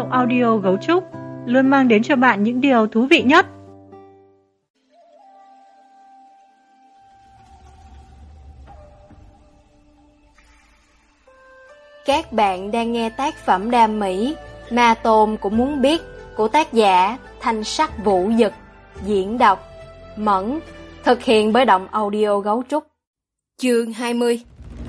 audio Gấu Trúc luôn mang đến cho bạn những điều thú vị nhất. Các bạn đang nghe tác phẩm đam mỹ Ma Tôn Cũng Muốn Biết của tác giả Thanh Sắc Vũ Dực, diễn đọc Mẫn, thực hiện bởi Động Audio Gấu Trúc. Chương 20.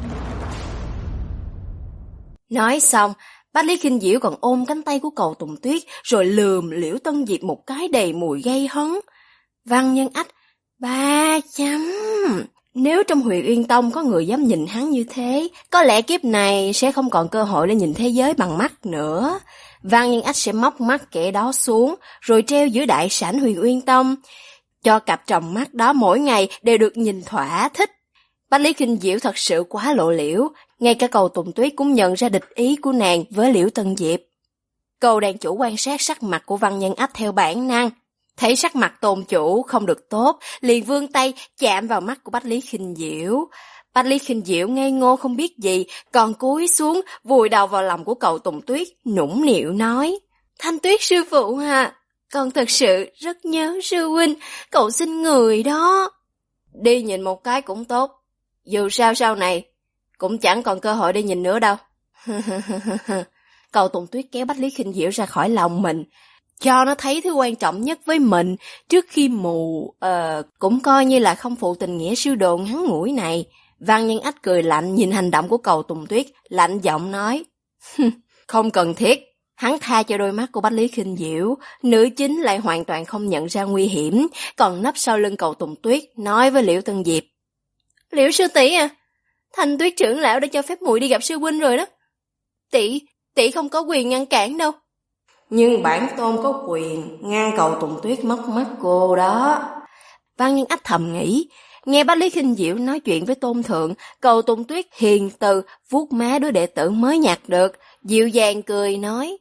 Nói xong, Bách Lý Kinh Diễu còn ôm cánh tay của Cầu Tùng Tuyết rồi lườm Liễu Tân Diệp một cái đầy mùi gây hấn. Văn Nhân Ách 3 chấm. Nếu trong Huyền Uyên Tông có người dám nhìn hắn như thế, có lẽ kiếp này sẽ không còn cơ hội để nhìn thế giới bằng mắt nữa. Văn Nhân Ách sẽ móc mắt kẻ đó xuống, rồi treo giữa đại sảnh Huyền Uyên Tông, cho cặp tròng mắt đó mỗi ngày đều được nhìn thỏa thích. Bách Lý Kinh Diễu thật sự quá lộ liễu, ngay cả Cầu Tùng Tuyết cũng nhận ra địch ý của nàng với Liễu Tân Diệp. Cầu đàn chủ quan sát sắc mặt của Văn Nhân Ách theo bản năng, thấy sắc mặt tôn chủ không được tốt, liền vươn tay chạm vào mắt của Bách Lý Kinh Diễu. Bách Lý Kinh Diễu ngây ngô không biết gì, còn cúi xuống vùi đầu vào lòng của Cầu Tùng Tuyết, nũng nịu nói: "Thanh Tuyết sư phụ à, con thật sự rất nhớ sư huynh, cậu xin người đó." "Đi nhìn một cái cũng tốt, dù sao sau này cũng chẳng còn cơ hội để nhìn nữa đâu." Cầu Tùng Tuyết kéo Bách Lý Kinh Diễu ra khỏi lòng mình, cho nó thấy thứ quan trọng nhất với mình trước khi mù, cũng coi như là không phụ tình nghĩa sư đồ ngắn ngủi này. Văn Nhân Ách cười lạnh nhìn hành động của Cầu Tùng Tuyết, lạnh giọng nói: "Không cần thiết." Hắn tha cho đôi mắt của Bách Lý Kinh Diễu, nữ chính lại hoàn toàn không nhận ra nguy hiểm, còn nấp sau lưng Cầu Tùng Tuyết nói với Liễu Tân Diệp: "Liễu sư tỷ à, Thanh Tuyết trưởng lão đã cho phép muội đi gặp sư huynh rồi đó. Tỷ không có quyền ngăn cản đâu." "Nhưng bản tôn có quyền ngăn Cầu Tùng Tuyết móc mắt cô đó." Văn Nhân Ách thầm nghĩ. Nghe Bách Lý Kinh Diễu nói chuyện với Tôn Thượng, Cầu Tùng Tuyết hiền từ vuốt má đứa đệ tử mới nhặt được, dịu dàng cười nói: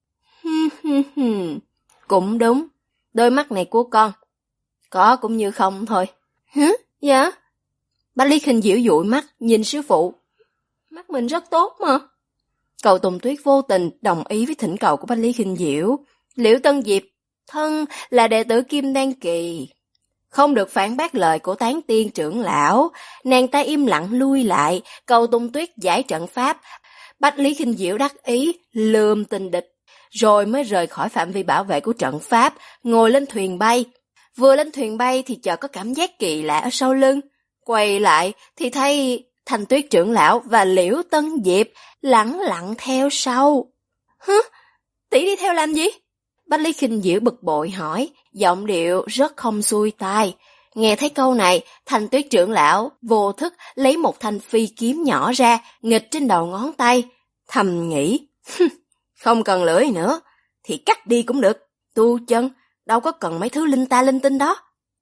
"Cũng đúng, đôi mắt này của con có cũng như không thôi." "Hả? Dạ?" Bách Lý Kinh Diễu dụi mắt nhìn sư phụ. "Mắt mình rất tốt mà." Cầu Tùng Tuyết vô tình đồng ý với thỉnh cầu của Bách Lý Kinh Diễu. Liễu Tân Diệp thân là đệ tử Kim Đan Kỳ, không được phản bác lời của Tán Tiên trưởng lão, nàng ta im lặng lui lại. Cầu Tùng Tuyết giải trận pháp, Bách Lý Kinh Diễu đắc ý lườm tình địch, rồi mới rời khỏi phạm vi bảo vệ của trận pháp, ngồi lên thuyền bay. Vừa lên thuyền bay thì chợt có cảm giác kỳ lạ ở sau lưng, quay lại thì thấy Thanh Tuyết trưởng lão và Liễu Tân Diệp lẳng lặng theo sau. "Hứ? Tỷ đi theo làm gì?" Bách Lý Kinh Diễu bực bội hỏi, giọng điệu rất không xuôi tai. Nghe thấy câu này, Thanh Tuyết trưởng lão vô thức lấy một thanh phi kiếm nhỏ ra, nghịch trên đầu ngón tay, thầm nghĩ: "Không cần lưỡi nữa thì cắt đi cũng được, tu chân đâu có cần mấy thứ linh ta linh tinh đó.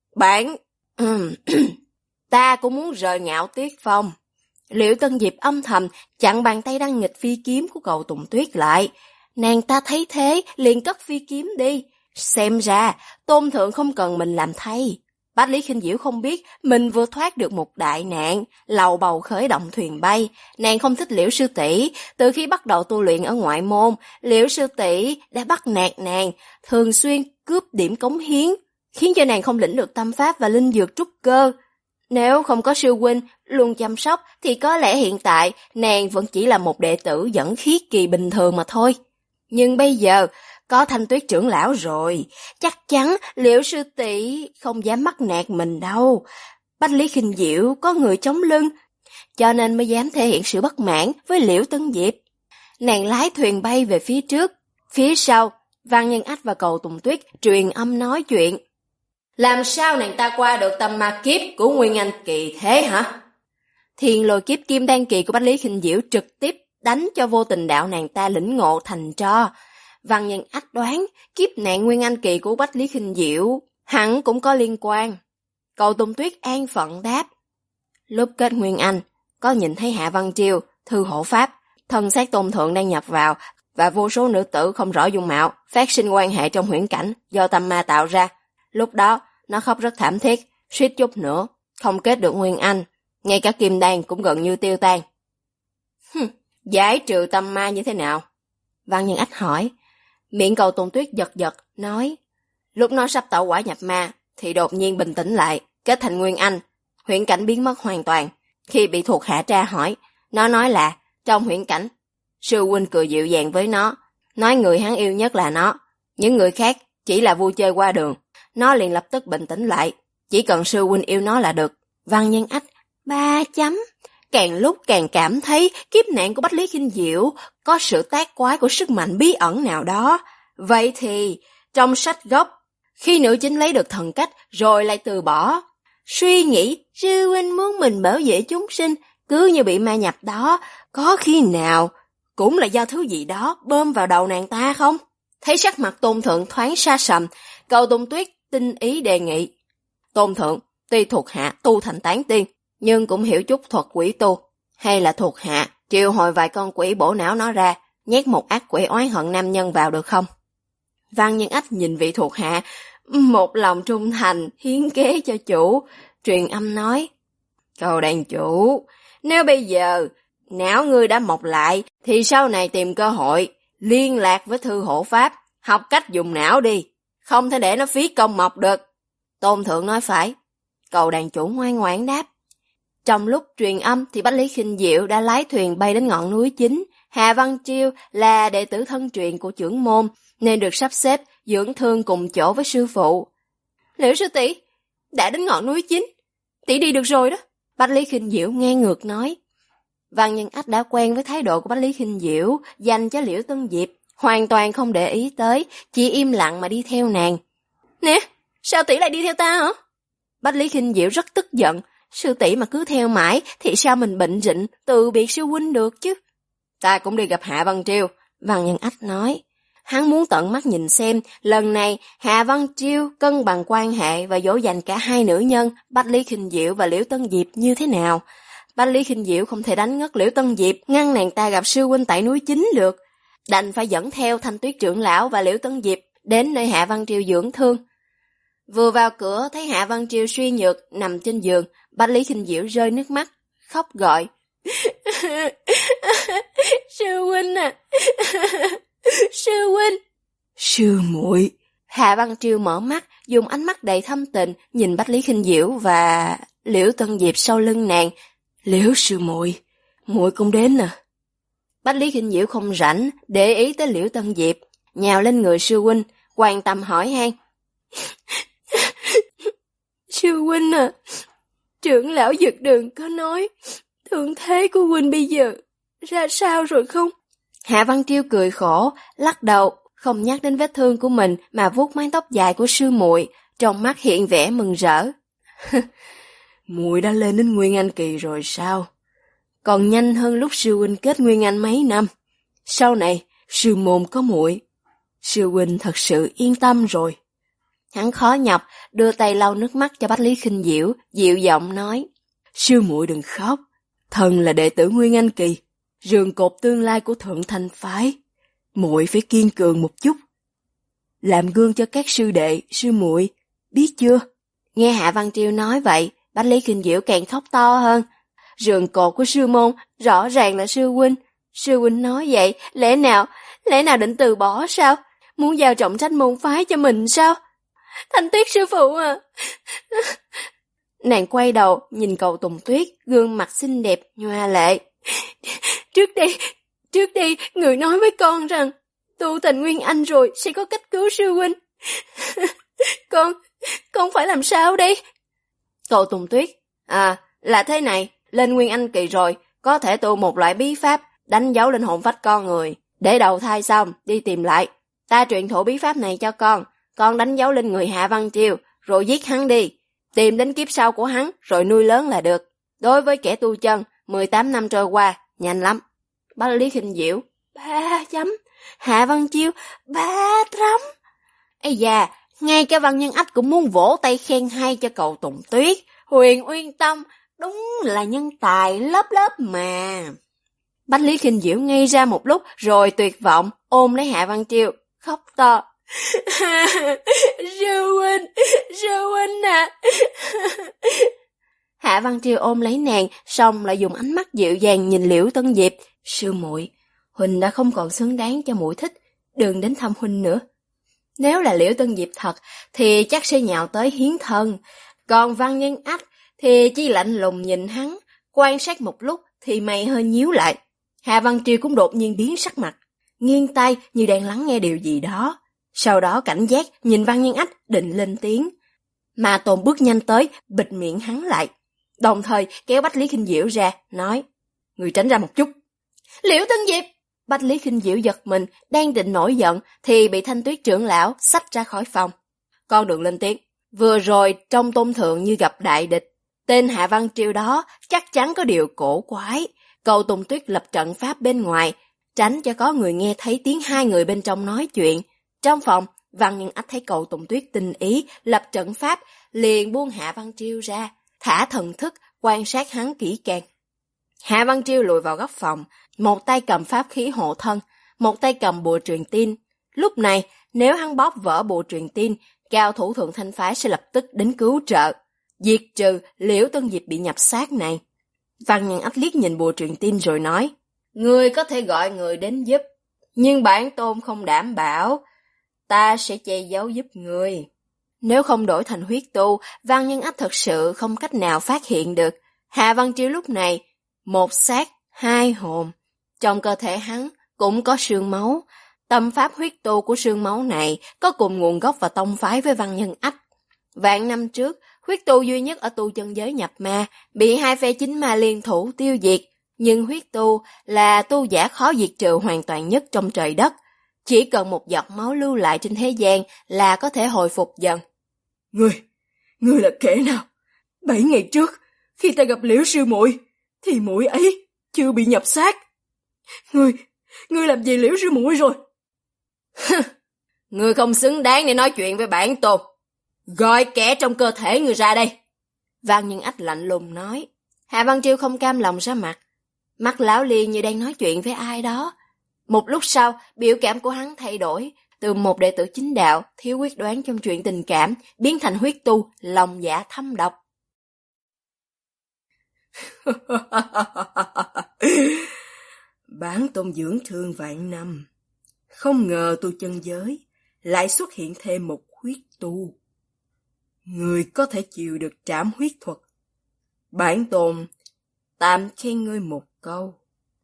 Ta cũng muốn rời Ngạo Tuyết Phong." Liễu Tân Diệp âm thầm chặn bàn tay đang nghịch phi kiếm của Cầu Tùng Tuyết lại. Nàng ta thấy thế liền cất phi kiếm đi. Xem ra Tôn Thượng không cần mình làm thay. Bách Lý Kinh Diễu không biết mình vừa thoát được một đại nạn, lầu bầu khởi động thuyền bay. Nàng không thích Liễu sư tỷ. Từ khi bắt đầu tu luyện ở ngoại môn, Liễu sư tỷ đã bắt nạt nàng, thường xuyên cướp điểm cống hiến, khiến cho nàng không lĩnh được tâm pháp và linh dược trúc cơ. Nếu không có sư huynh luôn chăm sóc thì có lẽ hiện tại nàng vẫn chỉ là một đệ tử dẫn khí kỳ bình thường mà thôi. Nhưng bây giờ có Thanh Tuyết trưởng lão rồi, chắc chắn Liễu sư tỷ không dám bắt nạt mình đâu. Bách Lý Kinh Diễu có người chống lưng, cho nên mới dám thể hiện sự bất mãn với Liễu Tân Diệp. Nàng lái thuyền bay về phía trước, phía sau Văn Nhân Ách và Cầu Tùng Tuyết truyền âm nói chuyện. "Làm sao nàng ta qua được tầm ma kiếp của Nguyên Anh Kỳ thế hả?" Thiền lôi kiếp Kim Đan Kỳ của Bách Lý Kinh Diễu trực tiếp đánh cho vô tình đạo nàng ta lĩnh ngộ thành tro. Văn Nhân Ách đoán kiếp nạn Nguyên Anh Kỳ của Bách Lý Kinh Diễu hẳn cũng có liên quan. Cầu Tùng Tuyết an phận đáp: "Lúc kết Nguyên Anh, có nhìn thấy Hạ Văn Triều, Thư Hộ Pháp, thân xác Tôn Thượng đang nhập vào, và vô số nữ tử không rõ dung mạo phát sinh quan hệ trong huyễn cảnh do tâm ma tạo ra. Lúc đó nó khóc rất thảm thiết, suýt chút nữa không kết được Nguyên Anh, ngay cả Kim Đan cũng gần như tiêu tan." "Giải trừ tâm ma như thế nào?" Văn Nhân Ách hỏi. Miệng Cầu Tùng Tuyết giật giật, nói. Lúc nó sắp tẩu hỏa nhập ma, thì đột nhiên bình tĩnh lại, kết thành nguyên anh. Huyễn cảnh biến mất hoàn toàn. Khi bị thuộc hạ tra hỏi, nó nói là trong huyễn cảnh, sư huynh cười dịu dàng với nó, nói người hắn yêu nhất là nó, những người khác chỉ là vui chơi qua đường. Nó liền lập tức bình tĩnh lại, chỉ cần sư huynh yêu nó là được. Văn Nhân Ách 3 chấm. Càng lúc càng cảm thấy kiếp nạn của Bách Lý Kinh Diệu có sự tác quái của sức mạnh bí ẩn nào đó. Vậy thì, trong sách gốc, khi nữ chính lấy được thần cách rồi lại từ bỏ, suy nghĩ sư huynh muốn mình bảo vệ chúng sinh, cứ như bị ma nhập đó, có khi nào cũng là do thứ gì đó bơm vào đầu nàng ta không? Thấy sắc mặt Tôn Thượng thoáng xa sầm, Cầu Tùng Tuyết tinh ý đề nghị. Tôn Thượng, tuy thuộc hạ tu thành tán tiên, nhưng cũng hiểu chút thuật quỷ tu. Hay là thuộc hạ triệu hồi vài con quỷ bổ não nó ra, nhét một ác quỷ oán hận nam nhân vào được không? Văn Nhân Ách nhìn vị thuộc hạ, một lòng trung thành, hiến kế cho chủ, truyền âm nói. Cầu đàn chủ, nếu bây giờ não ngươi đã mọc lại, thì sau này tìm cơ hội, liên lạc với thư hộ pháp, học cách dùng não đi, không thể để nó phí công mọc được. Tôn Thượng nói phải. Cầu đàn chủ ngoan ngoãn đáp. Trong lúc truyền âm thì Bách Lý Kinh Diệu đã lái thuyền bay đến ngọn núi chính. Hà Văn Triêu là đệ tử thân truyền của trưởng môn, nên được sắp xếp dưỡng thương cùng chỗ với sư phụ. Liễu sư tỷ đã đến ngọn núi chính, tỷ đi được rồi đó. Bách Lý Kinh Diệu nghe ngược nói. Văn Nhân Ách đã quen với thái độ của Bách Lý Kinh Diệu dành cho Liễu Tân Diệp, hoàn toàn không để ý tới, chỉ im lặng mà đi theo nàng. Nè, sao tỷ lại đi theo ta hả? Bách Lý Kinh Diệu rất tức giận. Sư tỷ mà cứ theo mãi thì sao mình bệnh rịnh từ biệt sư huynh được chứ? Ta cũng đi gặp Hạ Văn Triêu, Văn Nhân Ách nói. Hắn muốn tận mắt nhìn xem lần này Hạ Văn Triêu cân bằng quan hệ và dỗ dành cả hai nữ nhân Bách Lý Kinh Diệu và Liễu Tân Diệp như thế nào. Bách Lý Kinh Diệu không thể đánh ngất Liễu Tân Diệp, ngăn nàng ta gặp sư huynh tại núi chính được, đành phải dẫn theo Thanh Tuyết trưởng lão và Liễu Tân Diệp đến nơi Hạ Văn Triêu dưỡng thương. Vừa vào cửa thấy Hạ Văn Triêu suy nhược nằm trên giường, Bách Lý Kinh Diệu rơi nước mắt, khóc gọi. Sư huynh à, sư huynh. Sư muội. Hạ Văn Triêu mở mắt, dùng ánh mắt đầy thâm tình nhìn Bách Lý Kinh Diệu và Liễu Tân Diệp sau lưng nàng. Liễu sư muội, muội cũng đến à? Bách Lý Kinh Diệu không rảnh để ý tới Liễu Tân Diệp, nhào lên người sư huynh, quan tâm hỏi han. Sư huynh à, trưởng lão Dực Đường có nói thương thế của huynh bây giờ ra sao rồi không? Hạ Văn Triêu cười khổ, lắc đầu, không nhắc đến vết thương của mình mà vuốt mái tóc dài của sư muội, trong mắt hiện vẻ mừng rỡ. Muội đã lên đến Nguyên Anh kỳ rồi sao? Còn nhanh hơn lúc sư huynh kết Nguyên Anh mấy năm. Sau này sư môn có muội, sư huynh thật sự yên tâm rồi. Hắn khó nhọc đưa tay lau nước mắt cho Bách Lý Kinh Diệu, dịu giọng nói. Sư muội đừng khóc, thần là đệ tử Nguyên Anh kỳ, rường cột tương lai của Thượng Thanh phái. Muội phải kiên cường một chút, làm gương cho các sư đệ, sư muội, biết chưa? Nghe Hạ Văn Triêu nói vậy, Bách Lý Kinh Diệu càng khóc to hơn. Rường cột của sư môn rõ ràng là sư huynh. Sư huynh nói vậy, lẽ nào định từ bỏ sao? Muốn giao trọng trách môn phái cho mình sao? Thanh Tuyết sư phụ à. Nàng quay đầu nhìn Cầu Tùng Tuyết, gương mặt xinh đẹp nhòa lệ. Trước đây người nói với con rằng tu thành Nguyên Anh rồi sẽ có cách cứu sư huynh. Con phải làm sao đây? Cầu Tùng Tuyết, là thế này, lên Nguyên Anh kỳ rồi, có thể tu một loại bí pháp đánh dấu linh hồn phách con người, để đầu thai xong đi tìm lại. Ta truyền thụ bí pháp này cho con đánh dấu lên người Hạ Văn Triêu, rồi giết hắn đi, tìm đến kiếp sau của hắn rồi nuôi lớn là được. Đối với kẻ tu chân, 18 năm trôi qua, nhanh lắm. Bách Lý Kinh Diệu, 3 chấm. Hạ Văn Chiêu, 3 chấm. Ây da, ngay cả Văn Nhân Ách cũng muốn vỗ tay khen hay cho Cầu Tùng Tuyết. Huyền Uyên Tâm, đúng là nhân tài lớp mà. Bách Lý Kinh Diệu ngây ra một lúc rồi tuyệt vọng, ôm lấy Hạ Văn Chiêu, khóc to. Sư huynh à. Hạ Văn Triêu ôm lấy nàng, xong lại dùng ánh mắt dịu dàng nhìn Liễu Tân Diệp. Sư muội, huynh đã không còn xứng đáng cho muội thích, đừng đến thăm huynh nữa. Nếu là Liễu Tân Diệp thật thì chắc sẽ nhào tới hiến thân, còn Văn Nhân Ách thì chỉ lạnh lùng nhìn hắn, quan sát một lúc thì mày hơi nhíu lại. Hạ Văn Triều cũng đột nhiên biến sắc mặt, nghiêng tay như đang lắng nghe điều gì đó. Sau đó cảnh giác nhìn Văn Nhân Ách định lên tiếng. Mà Tồn bước nhanh tới, bịt miệng hắn lại, đồng thời kéo Bách Lý Kinh Diệu ra, nói: Người tránh ra một chút. Liễu Tân Diệp! Bách Lý Kinh Diệu giật mình, đang định nổi giận thì bị Thanh Tuyết trưởng lão xách ra khỏi phòng. Con đừng lên tiếng, vừa rồi trong Tôn Thượng như gặp đại địch. Tên Hạ Văn Triều đó chắc chắn có điều cổ quái. Cầu Tùng Tuyết lập trận pháp bên ngoài, tránh cho có người nghe thấy tiếng hai người bên trong nói chuyện. Trong phòng, Văn Nhân Ách thấy Cầu Tùng Tuyết tinh ý lập trận pháp, liền buông Hạ Văn Triều ra, thả thần thức quan sát hắn kỹ càng. Hạ Văn Triều lùi vào góc phòng, một tay cầm pháp khí hộ thân, một tay cầm bùa truyền tin. Lúc này, nếu hắn bóp vỡ bùa truyền tin, cao thủ Thượng Thanh phái sẽ lập tức đến cứu trợ, diệt trừ Liễu Tân Diệp bị nhập xác này. Văn Nhân Ách liếc nhìn bùa truyền tin rồi nói: Ngươi có thể gọi người đến giúp, nhưng bản tôn không đảm bảo, ta sẽ che giấu giúp ngươi. Nếu không đổi thành huyết tu, Văn Nhân Ách thật sự không cách nào phát hiện được. Hạ Văn Triều lúc này, một xác, hai hồn. Trong cơ thể hắn cũng có xương máu. Tâm pháp huyết tu của xương máu này có cùng nguồn gốc và tông phái với Văn Nhân Ách. Vạn năm trước, huyết tu duy nhất ở tu chân giới nhập ma, bị hai phe chính ma liên thủ tiêu diệt. Nhưng huyết tu là tu giả khó diệt trừ hoàn toàn nhất trong trời đất. Chỉ cần một giọt máu lưu lại trên thế gian là có thể hồi phục dần. Ngươi là kẻ nào? 7 ngày trước, khi ta gặp Liễu sư muội, thì muội ấy chưa bị nhập xác. Ngươi làm gì Liễu sư muội rồi? Ngươi không xứng đáng để nói chuyện với bản tôn. Gọi kẻ trong cơ thể ngươi ra đây. Văn Nhân Ách lạnh lùng nói. Hạ Văn Triều không cam lòng ra mặt. Mắt lão liền như đang nói chuyện với ai đó. Một lúc sau, biểu cảm của hắn thay đổi, từ một đệ tử chính đạo, thiếu quyết đoán trong chuyện tình cảm, biến thành huyết tu, lòng dạ thâm độc. Bản tôn dưỡng thương vạn năm, không ngờ tu chân giới lại xuất hiện thêm một huyết tu. Người có thể chịu được trảm huyết thuật. Bản tôn tạm khen ngươi một câu.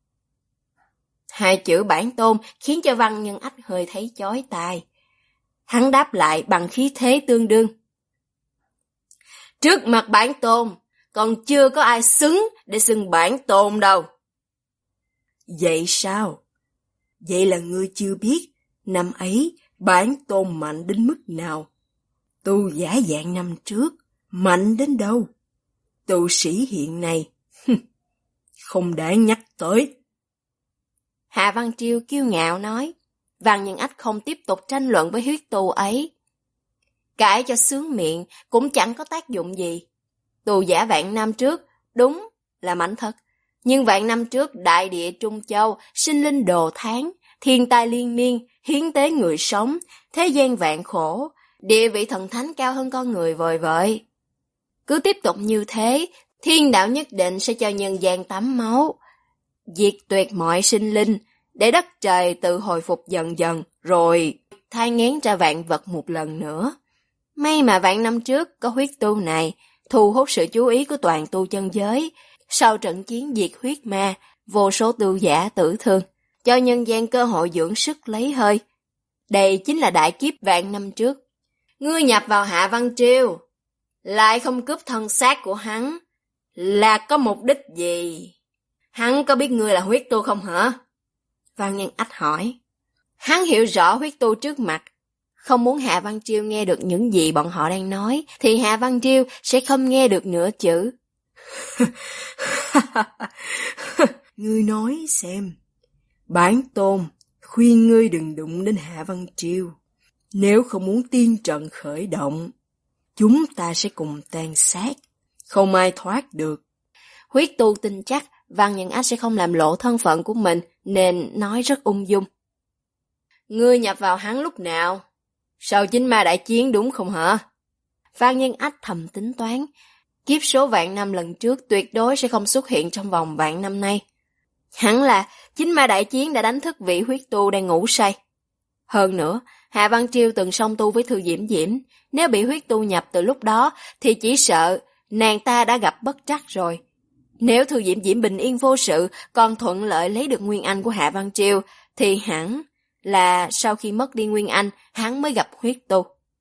Hai chữ bản tôn khiến cho Văn Nhân Ách hơi thấy chói tai. Hắn đáp lại bằng khí thế tương đương. Trước mặt bản tôn, còn chưa có ai xứng để xưng bản tôn đâu. Vậy sao? Vậy là ngươi chưa biết, năm ấy bản tôn mạnh đến mức nào? Tu giả vạn năm trước, mạnh đến đâu? Tu sĩ hiện nay, không đáng nhắc tới. Hạ Văn Triều kiêu ngạo nói. Văn Nhân Ách không tiếp tục tranh luận với huyết tu ấy. Cãi cho sướng miệng cũng chẳng có tác dụng gì. Tu giả vạn năm trước, đúng là mạnh thật. Nhưng vạn năm trước đại địa Trung Châu, sinh linh đồ tháng, thiên tai liên miên, hiến tế người sống, thế gian vạn khổ, địa vị thần thánh cao hơn con người vời vợi. Cứ tiếp tục như thế, thiên đạo nhất định sẽ cho nhân gian tắm máu, diệt tuyệt mọi sinh linh, để đất trời tự hồi phục dần dần, rồi thai nghén ra vạn vật một lần nữa. May mà vạn năm trước có huyết tu này, thu hút sự chú ý của toàn tu chân giới. Sau trận chiến diệt huyết ma, vô số tu giả tử thương, cho nhân gian cơ hội dưỡng sức lấy hơi. Đây chính là đại kiếp vạn năm trước. Ngươi nhập vào Hạ Văn Triều, lại không cướp thân xác của hắn, là có mục đích gì? Hắn có biết ngươi là huyết tu không hả? Văn Nhân Ách hỏi. Hắn hiểu rõ huyết tu trước mặt, không muốn Hạ Văn Triều nghe được những gì bọn họ đang nói, thì Hạ Văn Triều sẽ không nghe được nửa chữ. Ngươi nói xem, bản tôn khuyên ngươi đừng đụng đến Hạ Văn Triều. Nếu không muốn tiên trận khởi động, chúng ta sẽ cùng tàn sát, không ai thoát được. Huyết tu tin chắc Văn Nhân Ách sẽ không làm lộ thân phận của mình, nên nói rất ung dung. Ngươi nhập vào hắn lúc nào? Sau chính ma đại chiến đúng không hả? Văn Nhân Ách thầm tính toán, kiếp số vạn năm lần trước tuyệt đối sẽ không xuất hiện trong vòng vạn năm nay. Hẳn là chính ma đại chiến đã đánh thức vị huyết tu đang ngủ say. Hơn nữa, Hạ Văn Triêu từng song tu với Thư Diễm Diễm, nếu bị huyết tu nhập từ lúc đó thì chỉ sợ nàng ta đã gặp bất trắc rồi. Nếu Thư Diễm Diễm bình yên vô sự còn thuận lợi lấy được Nguyên Anh của Hạ Văn Triêu thì hẳn là sau khi mất đi Nguyên Anh hắn mới gặp huyết tu.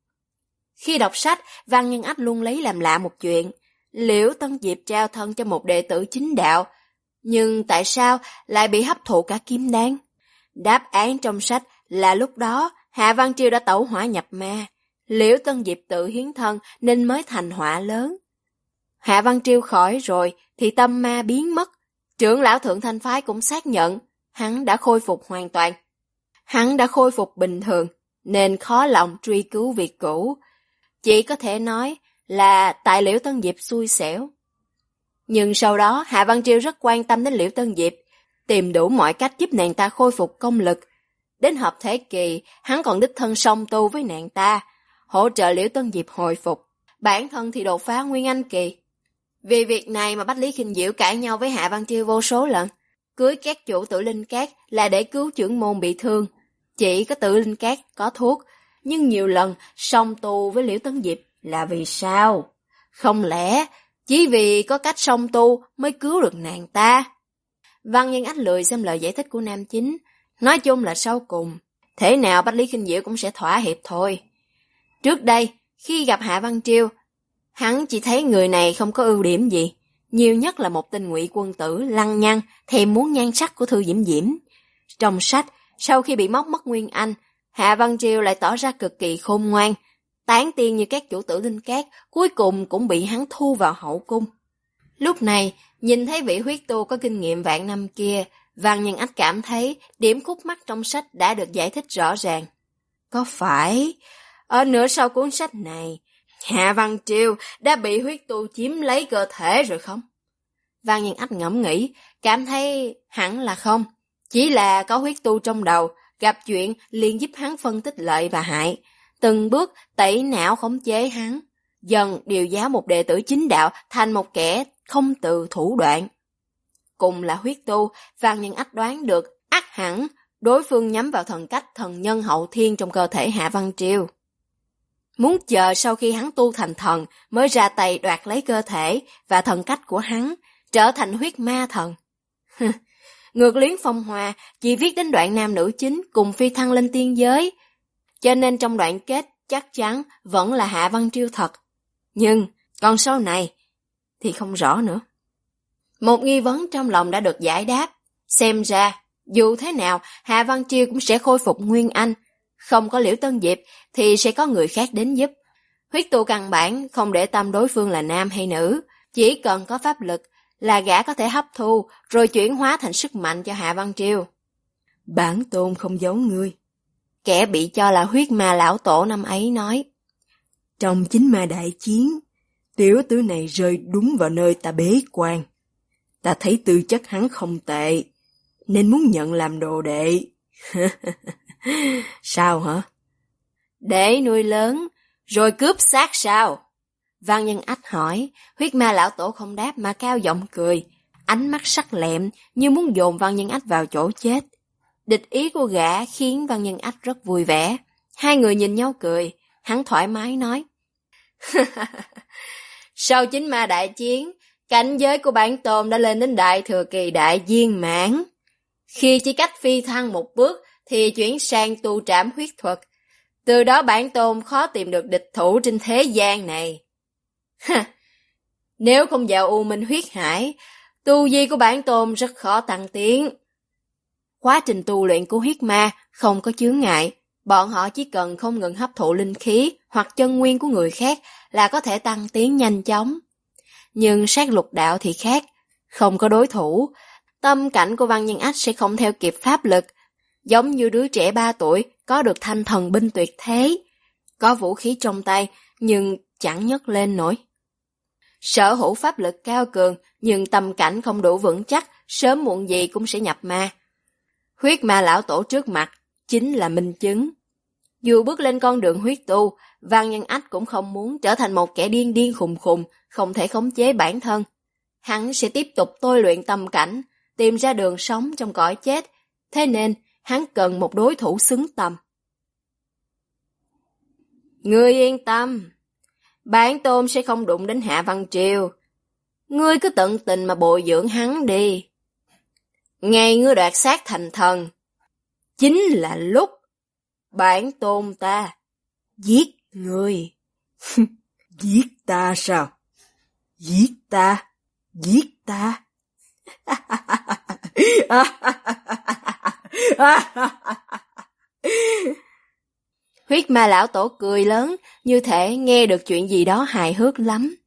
Khi đọc sách, Văn Nhân Ách luôn lấy làm lạ một chuyện. Liễu Tân Diệp trao thân cho một đệ tử chính đạo, nhưng tại sao lại bị hấp thụ cả kim đan? Đáp án trong sách là lúc đó Hạ Văn Triêu đã tẩu hỏa nhập ma, Liễu Tân Diệp tự hiến thân nên mới thành họa lớn. Hạ Văn Triêu khỏi rồi thì tâm ma biến mất, trưởng lão Thượng Thanh Phái cũng xác nhận hắn đã khôi phục hoàn toàn. Hắn đã khôi phục bình thường nên khó lòng truy cứu việc cũ, chỉ có thể nói là tại Liễu Tân Diệp xui xẻo. Nhưng sau đó Hạ Văn Triêu rất quan tâm đến Liễu Tân Diệp, tìm đủ mọi cách giúp nàng ta khôi phục công lực. Đến hợp thể kỳ, hắn còn đích thân song tu với nàng ta, hỗ trợ Liễu Tân Diệp hồi phục. Bản thân thì đột phá Nguyên Anh kỳ. Vì việc này mà Bách Lý Khinh Diệu cãi nhau với Hạ Văn Triêu vô số lần. Cưới các chủ Tử Linh Cát là để cứu trưởng môn bị thương. Chỉ có Tử Linh Cát có thuốc, nhưng nhiều lần song tu với Liễu Tân Diệp là vì sao? Không lẽ chỉ vì có cách song tu mới cứu được nàng ta? Văn Nhân Ách lười xem lời giải thích của nam chính. Nói chung là sau cùng, thế nào Bách Lý Khinh Diệu cũng sẽ thỏa hiệp thôi. Trước đây, khi gặp Hạ Văn Triêu, hắn chỉ thấy người này không có ưu điểm gì, nhiều nhất là một tên ngụy quân tử lăng nhăng, thèm muốn nhan sắc của Thư Diễm Diễm. Trong sách, sau khi bị móc mất Nguyên Anh, Hạ Văn Triêu lại tỏ ra cực kỳ khôn ngoan, tán tiên như các chủ Tử Linh Cát, cuối cùng cũng bị hắn thu vào hậu cung. Lúc này, nhìn thấy vị huyết tu có kinh nghiệm vạn năm kia, Văn Nhân Ách cảm thấy điểm khúc mắc trong sách đã được giải thích rõ ràng. Có phải ở nửa sau cuốn sách này, Hạ Văn Triêu đã bị huyết tu chiếm lấy cơ thể rồi không? Văn Nhân Ách ngẫm nghĩ, cảm thấy hẳn là không. Chỉ là có huyết tu trong đầu, gặp chuyện liền giúp hắn phân tích lợi và hại, từng bước tẩy não khống chế hắn, dần điều giáo một đệ tử chính đạo thành một kẻ không từ thủ đoạn. Cùng là huyết tu, Văn Nhân Ách đoán được ắt hẳn đối phương nhắm vào thần cách thần nhân hậu thiên trong cơ thể Hạ Văn Triêu. Muốn chờ sau khi hắn tu thành thần mới ra tay đoạt lấy cơ thể và thần cách của hắn, trở thành huyết ma thần. Ngược Luyến Phong Hoa chỉ viết đến đoạn nam nữ chính cùng phi thăng lên tiên giới, cho nên trong đoạn kết chắc chắn vẫn là Hạ Văn Triêu thật. Nhưng còn sau này thì không rõ nữa. Một nghi vấn trong lòng đã được giải đáp. Xem ra, dù thế nào, Hạ Văn Triêu cũng sẽ khôi phục Nguyên Anh. Không có Liễu Tân Diệp thì sẽ có người khác đến giúp. Huyết tu căn bản không để tâm đối phương là nam hay nữ, chỉ cần có pháp lực là gã có thể hấp thu rồi chuyển hóa thành sức mạnh cho Hạ Văn Triêu. Bản tôn không giấu ngươi. Kẻ bị cho là huyết ma lão tổ năm ấy nói. Trong chính ma đại chiến, tiểu tử này rơi đúng vào nơi ta bế quan. Ta thấy tư chất hắn không tệ, nên muốn nhận làm đồ đệ. Sao hả? Để nuôi lớn, rồi cướp xác sao? Văn Nhân Ách hỏi, huyết ma lão tổ không đáp mà cao giọng cười, ánh mắt sắc lẹm như muốn dồn Văn Nhân Ách vào chỗ chết. Địch ý của gã khiến Văn Nhân Ách rất vui vẻ. Hai người nhìn nhau cười, hắn thoải mái nói. Sau chính ma đại chiến, cảnh giới của bản tôn đã lên đến đại thừa kỳ đại viên mãn. Khi chỉ cách phi thăng một bước thì chuyển sang tu trảm huyết thuật. Từ đó bản tôn khó tìm được địch thủ trên thế gian này. Nếu không vào U Minh huyết hải, tu vi của bản tôn rất khó tăng tiến. Quá trình tu luyện của huyết ma không có chướng ngại, bọn họ chỉ cần không ngừng hấp thụ linh khí hoặc chân nguyên của người khác là có thể tăng tiến nhanh chóng. Nhưng sát lục đạo thì khác, không có đối thủ, tâm cảnh của Văn Nhân Ách sẽ không theo kịp pháp lực, giống như đứa trẻ 3 tuổi có được thanh thần binh tuyệt thế, có vũ khí trong tay nhưng chẳng nhấc lên nổi. Sở hữu pháp lực cao cường nhưng tâm cảnh không đủ vững chắc, sớm muộn gì cũng sẽ nhập ma. Huyết ma lão tổ trước mặt chính là minh chứng. Dù bước lên con đường huyết tu, Văn Nhân Ách cũng không muốn trở thành một kẻ điên điên khùng khùng, không thể khống chế bản thân. Hắn sẽ tiếp tục tôi luyện tâm cảnh, tìm ra đường sống trong cõi chết, thế nên hắn cần một đối thủ xứng tầm. Ngươi yên tâm, bản tôn sẽ không đụng đến Hạ Văn Triều. Ngươi cứ tận tình mà bồi dưỡng hắn đi. Ngày ngươi đoạt xác thành thần, chính là lúc bản tôn ta giết ngươi. Giết ta sao? Giết ta? Giết ta? Huyết Ma lão tổ cười lớn, như thể nghe được chuyện gì đó hài hước lắm.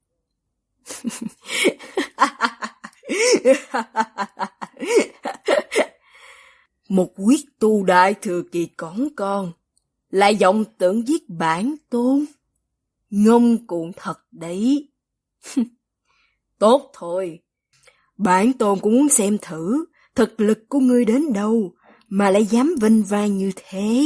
Một huyết tu đại thừa kỳ cỏn con, lại vọng tưởng giết bản tôn. Ngông cuồng thật đấy. Tốt thôi, bản tôn cũng muốn xem thử thực lực của ngươi đến đâu mà lại dám vinh vang như thế.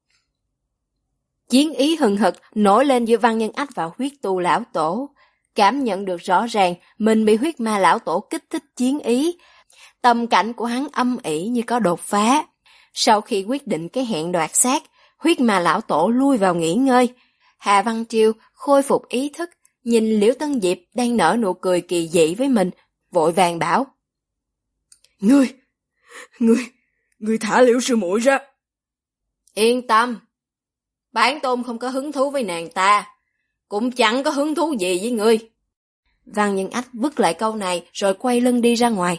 Chiến ý hừng hực nổi lên giữa Văn Nhân Ách và huyết tu lão tổ. Cảm nhận được rõ ràng mình bị huyết ma lão tổ kích thích chiến ý. Tâm cảnh của hắn âm ỉ như có đột phá. Sau khi quyết định cái hẹn đoạt xác, huyết ma lão tổ lui vào nghỉ ngơi. Hạ Văn Triều khôi phục ý thức, nhìn Liễu Tân Diệp đang nở nụ cười kỳ dị với mình, vội vàng bảo: Ngươi thả Liễu sư muội ra. Yên tâm, bản tôn không có hứng thú với nàng ta, cũng chẳng có hứng thú gì với ngươi. Văn Nhân Ách vứt lại câu này rồi quay lưng đi ra ngoài.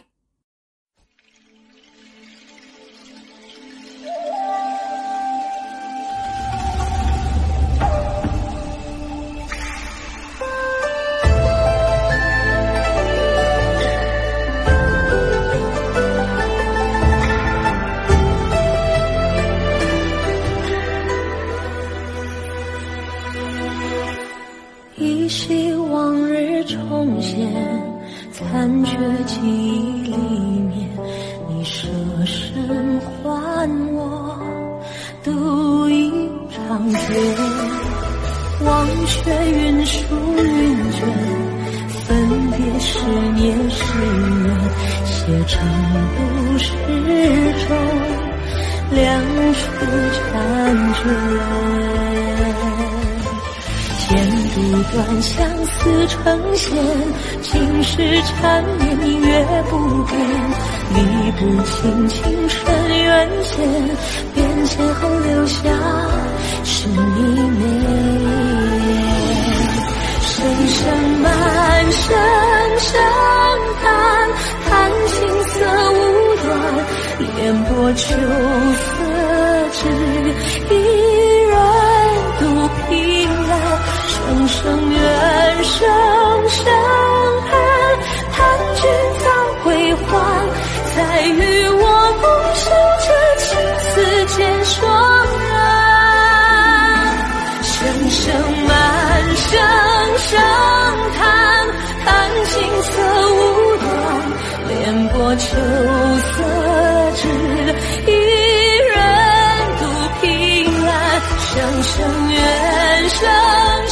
依稀往日重现，残缺记忆里面，你舍身还我度一场劫，忘却云舒云卷，分别是年是缘，写成故事中两处缠卷。剪不断，相思成线，情是缠绵，明月不变，理不清情深缘浅，变迁后留下是你美。声声满声声叹，叹青涩无端，莲波秋色只一人独凭栏。声声怨，声声恨，叹君早归还，再与我不是这情丝渐霜染。声声满，声声叹，叹青涩无端，莲波秋色只一人独凭栏。声声怨，声